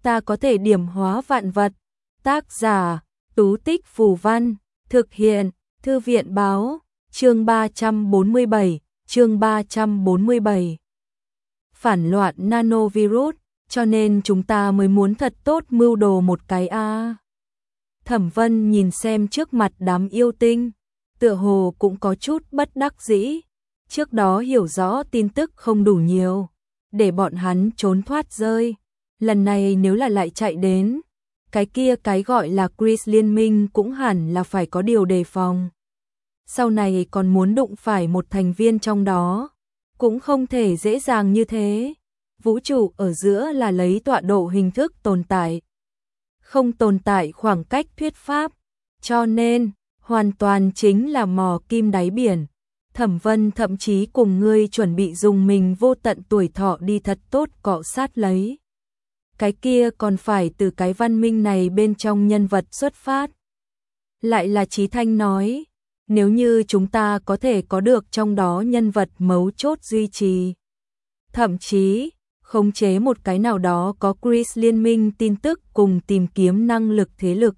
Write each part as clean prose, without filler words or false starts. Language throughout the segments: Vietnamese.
ta có thể điểm hóa vạn vật. Tác giả, Tú Tích Phù Văn, thực hiện, Thư viện Báo, chương 347. Phản loạn nanovirus, cho nên chúng ta mới muốn thật tốt mưu đồ một cái a. Thẩm Vân nhìn xem trước mặt đám yêu tinh, tựa hồ cũng có chút bất đắc dĩ. Trước đó hiểu rõ tin tức không đủ nhiều, để bọn hắn trốn thoát rơi. Lần này nếu là lại chạy đến, cái kia cái gọi là Chris liên minh cũng hẳn là phải có điều đề phòng. Sau này còn muốn đụng phải một thành viên trong đó, cũng không thể dễ dàng như thế. Vũ trụ ở giữa là lấy tọa độ hình thức tồn tại, không tồn tại khoảng cách thuyết pháp, cho nên hoàn toàn chính là mò kim đáy biển. Thẩm Vân thậm chí cùng ngươi chuẩn bị dùng mình vô tận tuổi thọ đi thật tốt cọ sát lấy. Cái kia còn phải từ cái văn minh này bên trong nhân vật xuất phát. Lại là Chí Thanh nói, nếu như chúng ta có thể có được trong đó nhân vật mấu chốt duy trì, thậm chí khống chế một cái nào đó có Chris liên minh tin tức cùng tìm kiếm năng lực thế lực,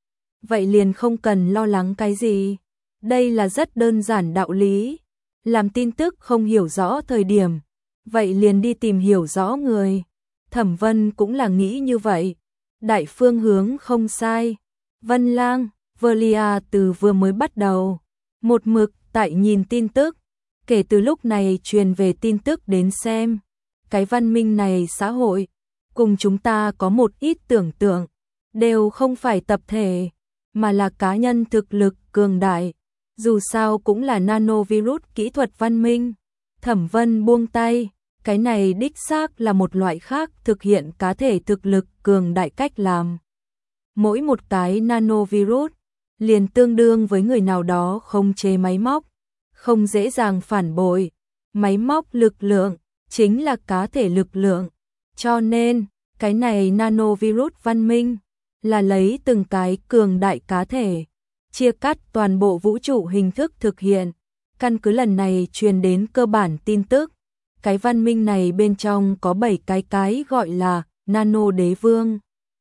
vậy liền không cần lo lắng cái gì. Đây là rất đơn giản đạo lý. Làm tin tức không hiểu rõ thời điểm, vậy liền đi tìm hiểu rõ người. Thẩm Vân cũng là nghĩ như vậy. Đại phương hướng không sai. Vân Lang, Velia từ vừa mới bắt đầu một mực tại nhìn tin tức. Kể từ lúc này truyền về tin tức đến xem, cái văn minh này xã hội cùng chúng ta có một ít tưởng tượng, đều không phải tập thể, mà là cá nhân thực lực cường đại. Dù sao cũng là nanovirus kỹ thuật văn minh. Thẩm Vân buông tay, cái này đích xác là một loại khác thực hiện cá thể thực lực cường đại cách làm. Mỗi một cái nanovirus liền tương đương với người nào đó khống chế máy móc, không dễ dàng phản bội. Máy móc lực lượng chính là cá thể lực lượng, cho nên cái này nanovirus văn minh là lấy từng cái cường đại cá thể chia cắt toàn bộ vũ trụ hình thức thực hiện. Căn cứ lần này truyền đến cơ bản tin tức, cái văn minh này bên trong có 7 cái gọi là nano đế vương.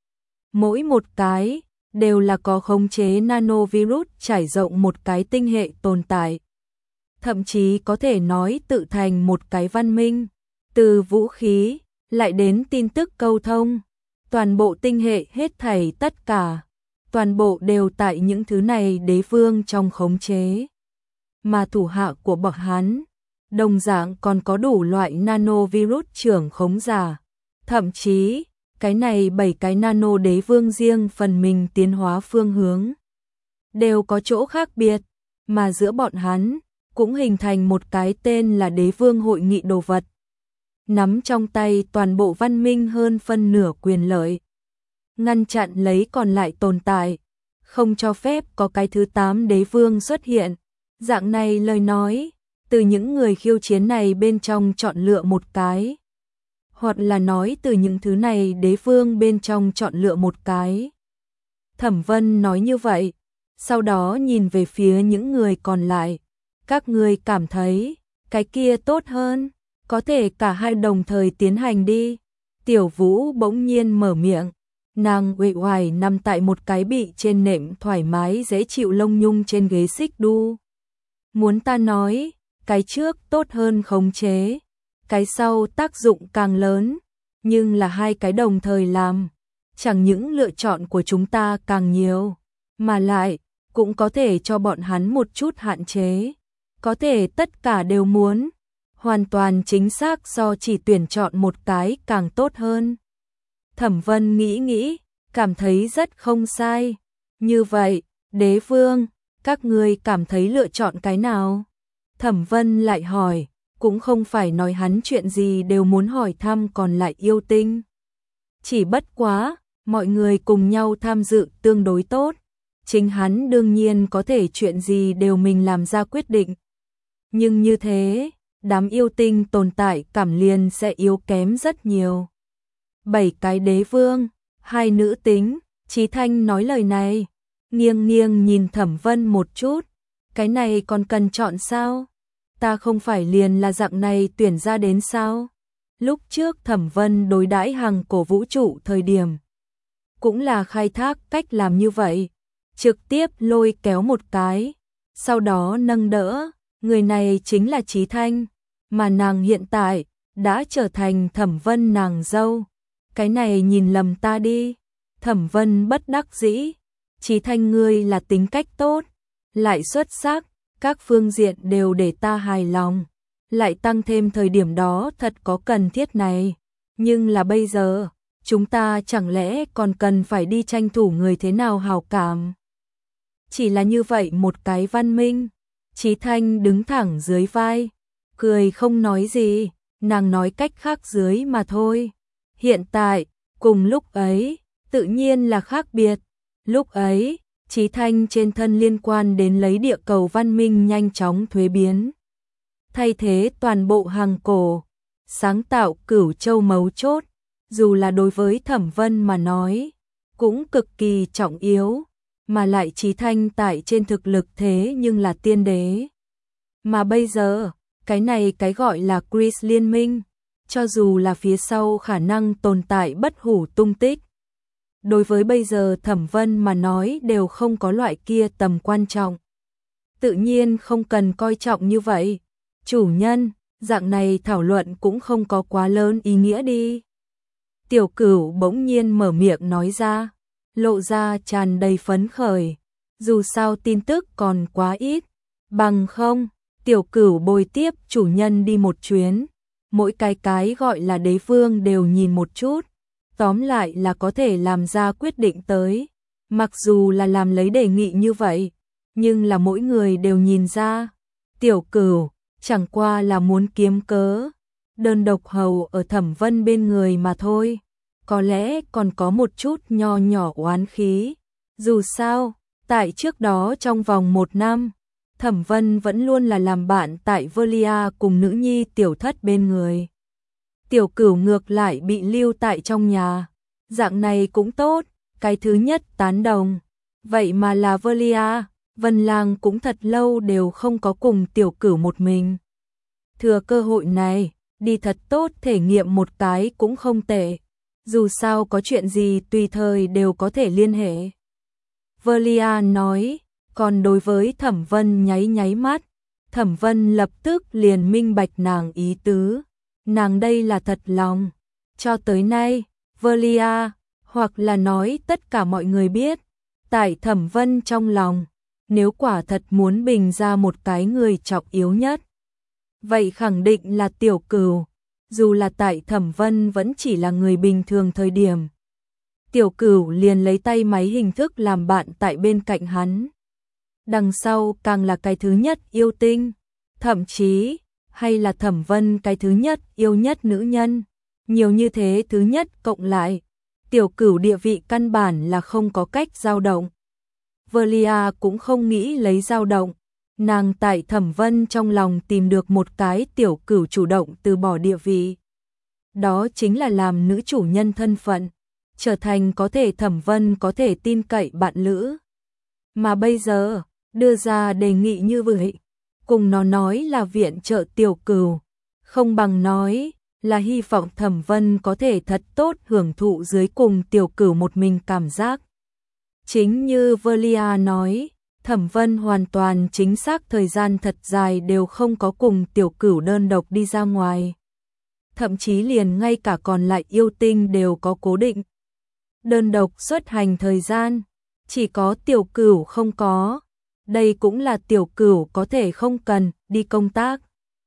Mỗi một cái đều là có khống chế nanovirus trải rộng một cái tinh hệ tồn tại. Thậm chí có thể nói tự thành một cái văn minh, từ vũ khí lại đến tin tức câu thông, toàn bộ tinh hệ hết thảy tất cả, toàn bộ đều tại những thứ này đế vương trong khống chế. Mà thủ hạ của bọn hắn, đồng dạng còn có đủ loại nanovirus trưởng khống giả. Thậm chí, cái này 7 cái nano đế vương riêng phần mình tiến hóa phương hướng đều có chỗ khác biệt, mà giữa bọn hắn cũng hình thành một cái tên là đế vương hội nghị đồ vật, nắm trong tay toàn bộ văn minh hơn phân nửa quyền lợi, ngăn chặn lấy còn lại tồn tại, không cho phép có cái thứ 8 đế vương xuất hiện. Dạng này lời nói, từ những người khiêu chiến này bên trong chọn lựa một cái, hoặc là nói từ những thứ này đế vương bên trong chọn lựa một cái. Thẩm Vân nói như vậy, sau đó nhìn về phía những người còn lại. Các người cảm thấy cái kia tốt hơn, có thể cả hai đồng thời tiến hành đi. Tiểu Vũ bỗng nhiên mở miệng, nàng uể oải nằm tại một cái bị trên nệm thoải mái dễ chịu lông nhung trên ghế xích đu. Muốn ta nói, cái trước tốt hơn khống chế, cái sau tác dụng càng lớn, nhưng là hai cái đồng thời làm, chẳng những lựa chọn của chúng ta càng nhiều, mà lại cũng có thể cho bọn hắn một chút hạn chế, có thể tất cả đều muốn, hoàn toàn chính xác so chỉ tuyển chọn một cái càng tốt hơn. Thẩm Vân nghĩ, cảm thấy rất không sai. Như vậy, đế vương, các ngươi cảm thấy lựa chọn cái nào? Thẩm Vân lại hỏi, cũng không phải nói hắn chuyện gì đều muốn hỏi thăm còn lại yêu tinh. Chỉ bất quá, mọi người cùng nhau tham dự tương đối tốt. Chính hắn đương nhiên có thể chuyện gì đều mình làm ra quyết định. Nhưng như thế, đám yêu tinh tồn tại cảm liền sẽ yếu kém rất nhiều. 7 cái đế vương, 2 nữ tính, Chí Thanh nói lời này, nghiêng nhìn Thẩm Vân một chút, cái này còn cần chọn sao? Ta không phải liền là dạng này tuyển ra đến sao? Lúc trước Thẩm Vân đối đãi Hằng Cổ vũ trụ thời điểm cũng là khai thác cách làm như vậy, trực tiếp lôi kéo một cái, sau đó nâng đỡ, người này chính là Chí Thanh, mà nàng hiện tại đã trở thành Thẩm Vân nàng dâu. Cái này nhìn lầm ta đi. Thẩm Vân bất đắc dĩ, Chí Thanh ngươi là tính cách tốt, lại xuất sắc, các phương diện đều để ta hài lòng, lại tăng thêm thời điểm đó thật có cần thiết này, nhưng là bây giờ, chúng ta chẳng lẽ còn cần phải đi tranh thủ người thế nào hảo cảm. Chỉ là như vậy một cái văn minh. Chí Thanh đứng thẳng dưới vai, cười không nói gì, nàng nói cách khác dưới mà thôi. Hiện tại, cùng lúc ấy, tự nhiên là khác biệt. Lúc ấy, Chí Thanh trên thân liên quan đến lấy địa cầu văn minh nhanh chóng thuế biến, thay thế toàn bộ Hằng Cổ, sáng tạo Cửu Châu mấu chốt, dù là đối với Thẩm Vân mà nói, cũng cực kỳ trọng yếu, mà lại Chí Thanh tại trên thực lực thế nhưng là tiên đế. Mà bây giờ, cái này cái gọi là Chris liên minh, cho dù là phía sau khả năng tồn tại bất hủ tung tích, đối với bây giờ Thẩm Vân mà nói đều không có loại kia tầm quan trọng. Tự nhiên không cần coi trọng như vậy. Chủ nhân, dạng này thảo luận cũng không có quá lớn ý nghĩa đi. Tiểu Cửu bỗng nhiên mở miệng nói ra, lộ ra tràn đầy phấn khởi. Dù sao tin tức còn quá ít, bằng không, Tiểu Cửu bồi tiếp chủ nhân đi một chuyến. Mỗi cái gọi là đế vương đều nhìn một chút. Tóm lại là có thể làm ra quyết định tới. Mặc dù là làm lấy đề nghị như vậy, nhưng là mỗi người đều nhìn ra. Tiểu Cửu chẳng qua là muốn kiếm cớ, đơn độc hầu ở Thẩm Vân bên người mà thôi. Có lẽ còn có một chút nho nhỏ oán khí. Dù sao, tại trước đó trong vòng 1 năm, Thẩm Vân vẫn luôn là làm bạn tại Velia cùng nữ nhi Tiểu Thất bên người. Tiểu Cửu ngược lại bị lưu tại trong nhà. Dạng này cũng tốt, cái thứ nhất tán đồng. Vậy mà là Velia, Vân Lang cũng thật lâu đều không có cùng Tiểu Cửu một mình. Thừa cơ hội này, đi thật tốt thể nghiệm một cái cũng không tệ. Dù sao có chuyện gì tùy thời đều có thể liên hệ. Velia nói, còn đối với Thẩm Vân nháy nháy mắt. Thẩm Vân lập tức liền minh bạch nàng ý tứ. Nàng đây là thật lòng. Cho tới nay, Velia, hoặc là nói tất cả mọi người biết, tại Thẩm Vân trong lòng, nếu quả thật muốn bình ra một cái người trọng yếu nhất, vậy khẳng định là Tiểu Cửu. Dù là tại Thẩm Vân vẫn chỉ là người bình thường thời điểm, Tiểu Cửu liền lấy tay máy hình thức làm bạn tại bên cạnh hắn. Đằng sau càng là cái thứ nhất yêu tinh, thậm chí hay là Thẩm Vân cái thứ nhất yêu nhất nữ nhân. Nhiều như thế thứ nhất cộng lại, Tiểu Cửu địa vị căn bản là không có cách dao động. Velia cũng không nghĩ lấy dao động. Nàng tại Thẩm Vân trong lòng tìm được một cái Tiểu Cửu chủ động từ bỏ địa vị. Đó chính là làm nữ chủ nhân thân phận, trở thành có thể Thẩm Vân có thể tin cậy bạn lữ. Mà bây giờ, đưa ra đề nghị như vậy, cùng nó nói là viện trợ Tiểu Cửu, không bằng nói là hy vọng Thẩm Vân có thể thật tốt hưởng thụ dưới cùng Tiểu Cửu một mình cảm giác. Chính như Velia nói, Thẩm Vân hoàn toàn chính xác thời gian thật dài đều không có cùng Tiểu Cửu đơn độc đi ra ngoài. Thậm chí liền ngay cả còn lại yêu tinh đều có cố định đơn độc xuất hành thời gian, chỉ có Tiểu Cửu không có. Đây cũng là Tiểu Cửu có thể không cần đi công tác,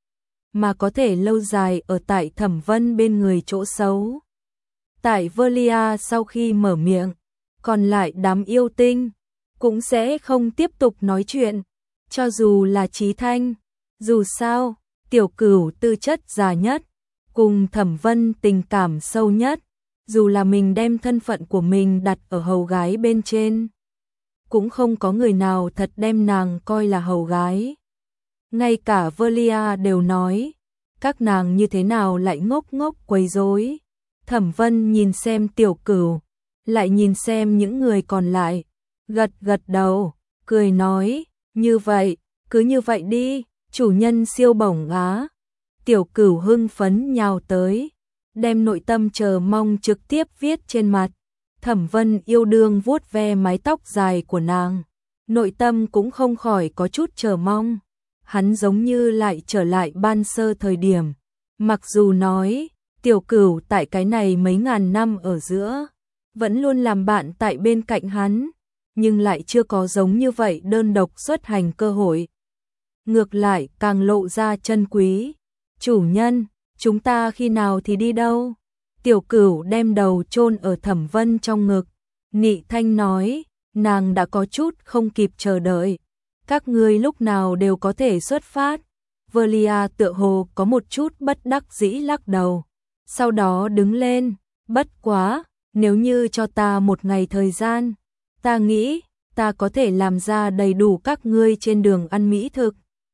mà có thể lâu dài ở tại Thẩm Vân bên người chỗ xấu. Tại Velia sau khi mở miệng, còn lại đám yêu tinh cũng sẽ không tiếp tục nói chuyện, cho dù là Chí Thanh. Dù sao, Tiểu Cửu tư chất già nhất, cùng Thẩm Vân tình cảm sâu nhất, dù là mình đem thân phận của mình đặt ở hầu gái bên trên, cũng không có người nào thật đem nàng coi là hầu gái. Ngay cả Velia đều nói, các nàng như thế nào lại ngốc ngốc quấy rối. Thẩm Vân nhìn xem Tiểu Cửu, lại nhìn xem những người còn lại, gật gật đầu, cười nói, như vậy, cứ như vậy đi, chủ nhân siêu bổng á. Tiểu Cửu hưng phấn nhào tới, đem nội tâm chờ mong trực tiếp viết trên mặt. Thẩm Vân yêu đương vuốt ve mái tóc dài của nàng, nội tâm cũng không khỏi có chút chờ mong. Hắn giống như lại trở lại ban sơ thời điểm, mặc dù nói Tiểu Cửu tại cái này mấy ngàn năm ở giữa vẫn luôn làm bạn tại bên cạnh hắn, nhưng lại chưa có giống như vậy đơn độc xuất hành cơ hội. Ngược lại càng lộ ra chân quý. Chủ nhân, chúng ta khi nào thì đi đâu? Tiểu Cửu đem đầu chôn ở Thẩm Vân trong ngực, nị thanh nói, nàng đã có chút không kịp chờ đợi. Các ngươi lúc nào đều có thể xuất phát. Velia tựa hồ có một chút bất đắc dĩ lắc đầu, sau đó đứng lên, bất quá, nếu như cho ta một ngày thời gian, ta nghĩ ta có thể làm ra đầy đủ các ngươi trên đường ăn mỹ thực.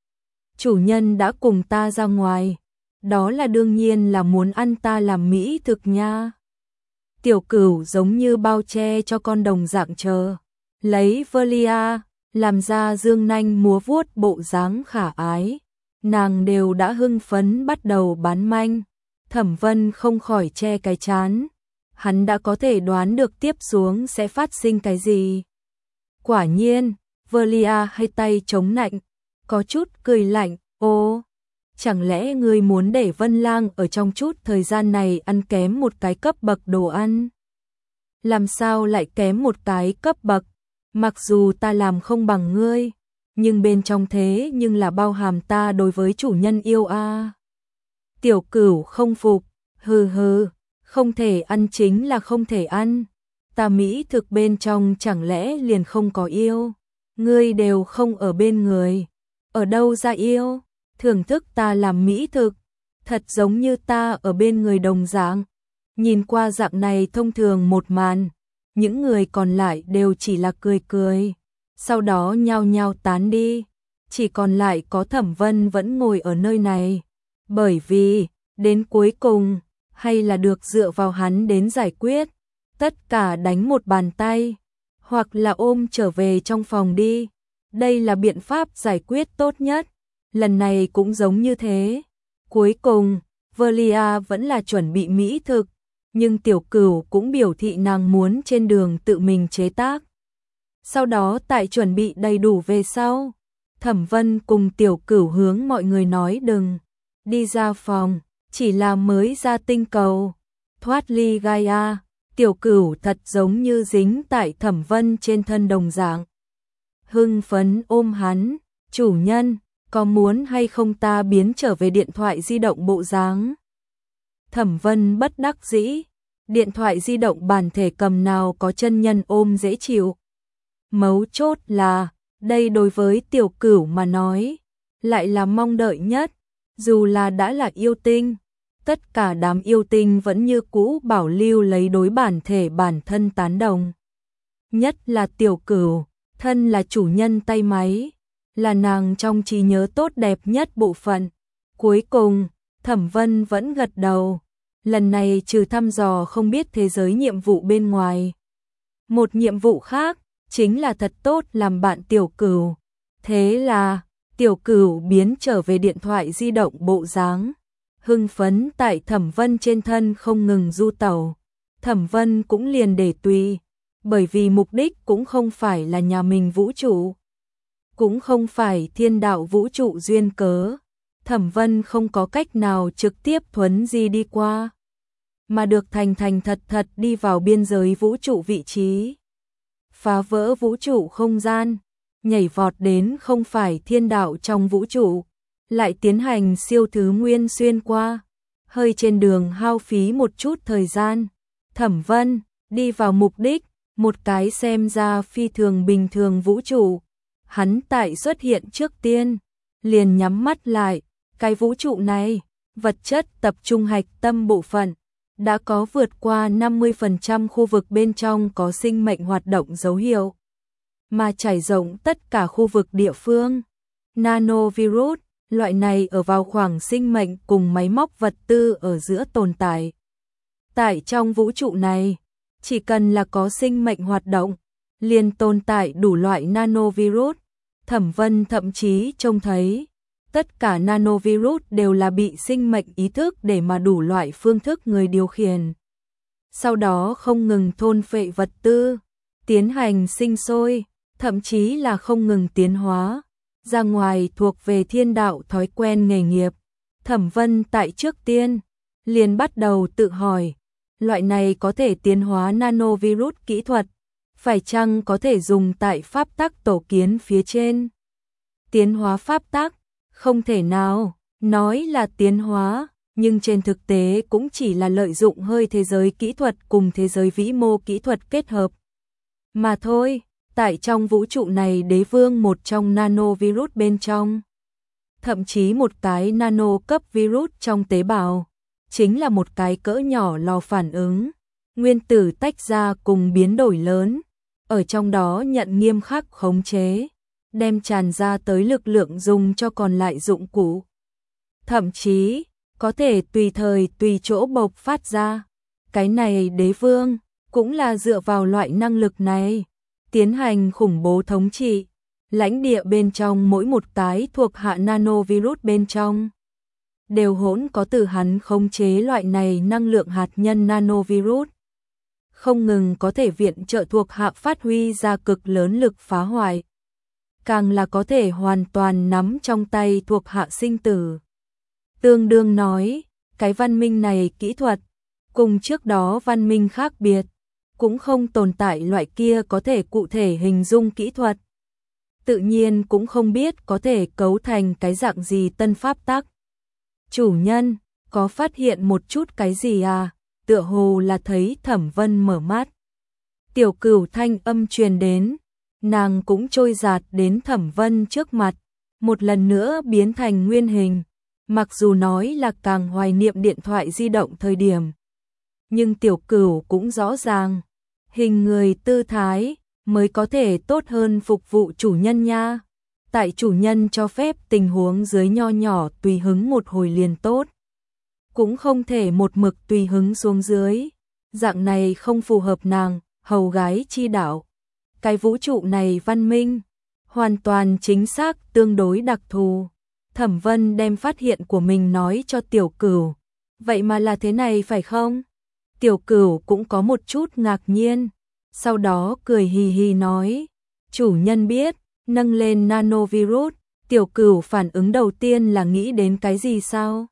Chủ nhân đã cùng ta ra ngoài, đó là đương nhiên là muốn ăn ta làm mỹ thực nha. Tiểu Cửu giống như bao che cho con đồng dạng chờ, lấy Velia làm ra dương nanh múa vuốt bộ dáng khả ái, nàng đều đã hưng phấn bắt đầu bán manh. Thẩm Vân không khỏi che cái trán, hắn đã có thể đoán được tiếp xuống sẽ phát sinh cái gì. Quả nhiên, Velia hai tay chống nạnh, có chút cười lạnh, ô, chẳng lẽ ngươi muốn để Vân Lang ở trong chút thời gian này ăn kém một cái cấp bậc đồ ăn? Làm sao lại kém một cái cấp bậc? Mặc dù ta làm không bằng ngươi, nhưng bên trong thế nhưng là bao hàm ta đối với chủ nhân yêu a. Tiểu Cửu không phục, hừ hừ, không thể ăn chính là không thể ăn. Ta mỹ thực bên trong chẳng lẽ liền không có yêu? Ngươi đều không ở bên người, ở đâu ra yêu? Thưởng thức ta làm mỹ thực, thật giống như ta ở bên người đồng dạng. Nhìn qua dạng này thông thường một màn, những người còn lại đều chỉ là cười cười, sau đó nhao nhao tán đi, chỉ còn lại có Thẩm Vân vẫn ngồi ở nơi này, bởi vì, đến cuối cùng, hay là được dựa vào hắn đến giải quyết, tất cả đánh một bàn tay, hoặc là ôm trở về trong phòng đi, đây là biện pháp giải quyết tốt nhất, lần này cũng giống như thế. Cuối cùng, Velia vẫn là chuẩn bị mỹ thực, nhưng Tiểu Cửu cũng biểu thị nàng muốn trên đường tự mình chế tác. Sau đó tại chuẩn bị đầy đủ về sau, Thẩm Vân cùng Tiểu Cửu hướng mọi người nói đừng đi ra phòng, chỉ là mới ra tinh cầu, thoát ly Gaia. Tiểu Cửu thật giống như dính tại Thẩm Vân trên thân đồng dạng. Hưng phấn ôm hắn, chủ nhân, có muốn hay không ta biến trở về điện thoại di động bộ dáng? Thẩm Vân bất đắc dĩ, điện thoại di động bản thể cầm nào có chân nhân ôm dễ chịu. Mấu chốt là, đây đối với Tiểu Cửu mà nói, lại là mong đợi nhất, dù là đã là yêu tinh, tất cả đám yêu tinh vẫn như cũ bảo lưu lấy đối bản thể bản thân tán đồng. Nhất là Tiểu Cửu, thân là chủ nhân tay máy, là nàng trong trí nhớ tốt đẹp nhất bộ phận. Cuối cùng, Thẩm Vân vẫn gật đầu, lần này trừ thăm dò không biết thế giới nhiệm vụ bên ngoài. Một nhiệm vụ khác, chính là thật tốt làm bạn Tiểu Cửu. Thế là, Tiểu Cửu biến trở về điện thoại di động bộ dáng, hưng phấn tại Thẩm Vân trên thân không ngừng du tẩu. Thẩm Vân cũng liền để tùy, bởi vì mục đích cũng không phải là nhà mình vũ trụ, cũng không phải thiên đạo vũ trụ duyên cớ. Thẩm Vân không có cách nào trực tiếp thuấn di đi qua, mà được thành thành thật thật đi vào biên giới vũ trụ vị trí, phá vỡ vũ trụ không gian, nhảy vọt đến không phải thiên đạo trong vũ trụ, lại tiến hành siêu thứ nguyên xuyên qua, hơi trên đường hao phí một chút thời gian. Thẩm Vân đi vào mục đích, một cái xem ra phi thường bình thường vũ trụ. Hắn tại xuất hiện trước tiên, liền nhắm mắt lại, cái vũ trụ này, vật chất tập trung hạch tâm bộ phận, đã có vượt qua 50% khu vực bên trong có sinh mệnh hoạt động dấu hiệu, mà trải rộng tất cả khu vực địa phương. Nanovirus, loại này ở vào khoảng sinh mệnh cùng máy móc vật tư ở giữa tồn tại. Tại trong vũ trụ này, chỉ cần là có sinh mệnh hoạt động, liền tồn tại đủ loại nanovirus. Thẩm Vân thậm chí trông thấy, Tất cả nanovirus đều là bị sinh mệnh ý thức để mà đủ loại phương thức người điều khiển. Sau đó không ngừng thôn phệ vật tư, tiến hành sinh sôi, thậm chí là không ngừng tiến hóa ra ngoài thuộc về thiên đạo thói quen nghề nghiệp. Thẩm Vân tại trước tiên liền bắt đầu tự hỏi, loại này có thể tiến hóa nanovirus kỹ thuật, phải chăng có thể dùng tại pháp tắc tổ kiến phía trên? Tiến hóa pháp tắc, không thể nào, nói là tiến hóa, nhưng trên thực tế cũng chỉ là lợi dụng hơi thế giới kỹ thuật cùng thế giới vĩ mô kỹ thuật kết hợp. Mà thôi, tại trong vũ trụ này đế vương một trong nanovirus bên trong. Thậm chí một cái nano cấp virus trong tế bào, chính là một cái cỡ nhỏ lò phản ứng, nguyên tử tách ra cùng biến đổi lớn, ở trong đó nhận nghiêm khắc khống chế, đem tràn ra tới lực lượng dùng cho còn lại dụng cụ. Thậm chí, có thể tùy thời tùy chỗ bộc phát ra. Cái này đế vương, cũng là dựa vào loại năng lực này, tiến hành khủng bố thống trị. Lãnh địa bên trong mỗi một cái thuộc hạ nanovirus bên trong, đều hỗn có từ hắn khống chế loại này năng lượng hạt nhân nanovirus. Không ngừng có thể viện trợ thuộc hạ phát huy ra cực lớn lực phá hoại. Càng là có thể hoàn toàn nắm trong tay thuộc hạ sinh tử. Tương đương nói, cái văn minh này kỹ thuật, cùng trước đó văn minh khác biệt, cũng không tồn tại loại kia có thể cụ thể hình dung kỹ thuật. Tự nhiên cũng không biết có thể cấu thành cái dạng gì tân pháp tắc. Chủ nhân, có phát hiện một chút cái gì à? Tựa hồ là thấy Thẩm Vân mở mắt. Tiểu Cửu thanh âm truyền đến, nàng cũng trôi dạt đến Thẩm Vân trước mặt, một lần nữa biến thành nguyên hình. Mặc dù nói là càng hoài niệm điện thoại di động thời điểm, nhưng Tiểu Cửu cũng rõ ràng, hình người tư thái mới có thể tốt hơn phục vụ chủ nhân nha. Tại chủ nhân cho phép tình huống dưới nho nhỏ tùy hứng một hồi liền tốt. Cũng không thể một mực tùy hứng xuống dưới. Dạng này không phù hợp nàng, hầu gái chi đạo. Cái vũ trụ này văn minh, hoàn toàn chính xác tương đối đặc thù. Thẩm Vân đem phát hiện của mình nói cho Tiểu Cửu. Vậy mà là thế này phải không? Tiểu Cửu cũng có một chút ngạc nhiên. Sau đó cười hì hì nói, chủ nhân biết, nâng lên nanovirus, Tiểu Cửu phản ứng đầu tiên là nghĩ đến cái gì sao?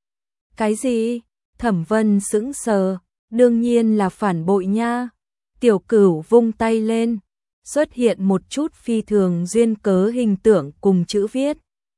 Cái gì? Thẩm Vân sững sờ, đương nhiên là phản bội nha. Tiểu Cửu vung tay lên, xuất hiện một chút phi thường duyên cớ hình tượng cùng chữ viết.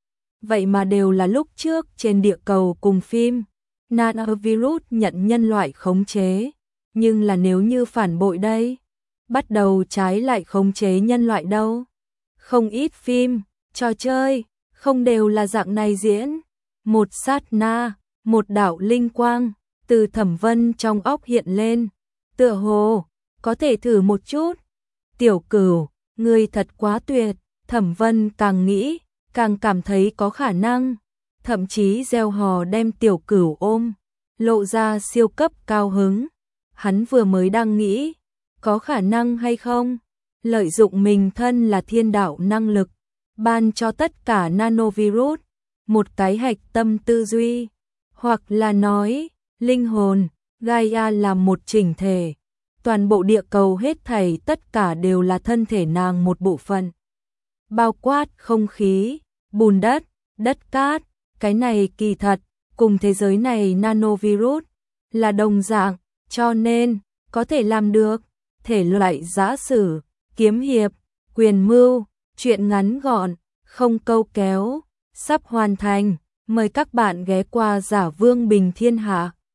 Vậy mà đều là lúc trước trên địa cầu cùng phim, nanovirus nhận nhân loại khống chế, nhưng là nếu như phản bội đây, bắt đầu trái lại khống chế nhân loại đâu. Không ít phim, trò chơi, không đều là dạng này diễn. Một sát na, một đạo linh quang, từ Thẩm Vân trong óc hiện lên. Tựa hồ, có thể thử một chút. Tiểu Cửu, ngươi thật quá tuyệt. Thẩm Vân càng nghĩ, càng cảm thấy có khả năng. Thậm chí gieo hò đem Tiểu Cửu ôm, lộ ra siêu cấp cao hứng. Hắn vừa mới đang nghĩ, có khả năng hay không? Lợi dụng mình thân là thiên đạo năng lực, ban cho tất cả nanovirus một cái hạch tâm tư duy, hoặc là nói, linh hồn, Gaia là một chỉnh thể. Toàn bộ địa cầu hết thảy tất cả đều là thân thể nàng một bộ phận. Bao quát không khí, bùn đất, đất cát, cái này kỳ thật, cùng thế giới này nanovirus là đồng dạng, cho nên, có thể làm được. Thể loại giã sử, kiếm hiệp, quyền mưu, truyện ngắn gọn, không câu kéo, sắp hoàn thành. Mời các bạn ghé qua Giả Vương Bình Thiên Hạ.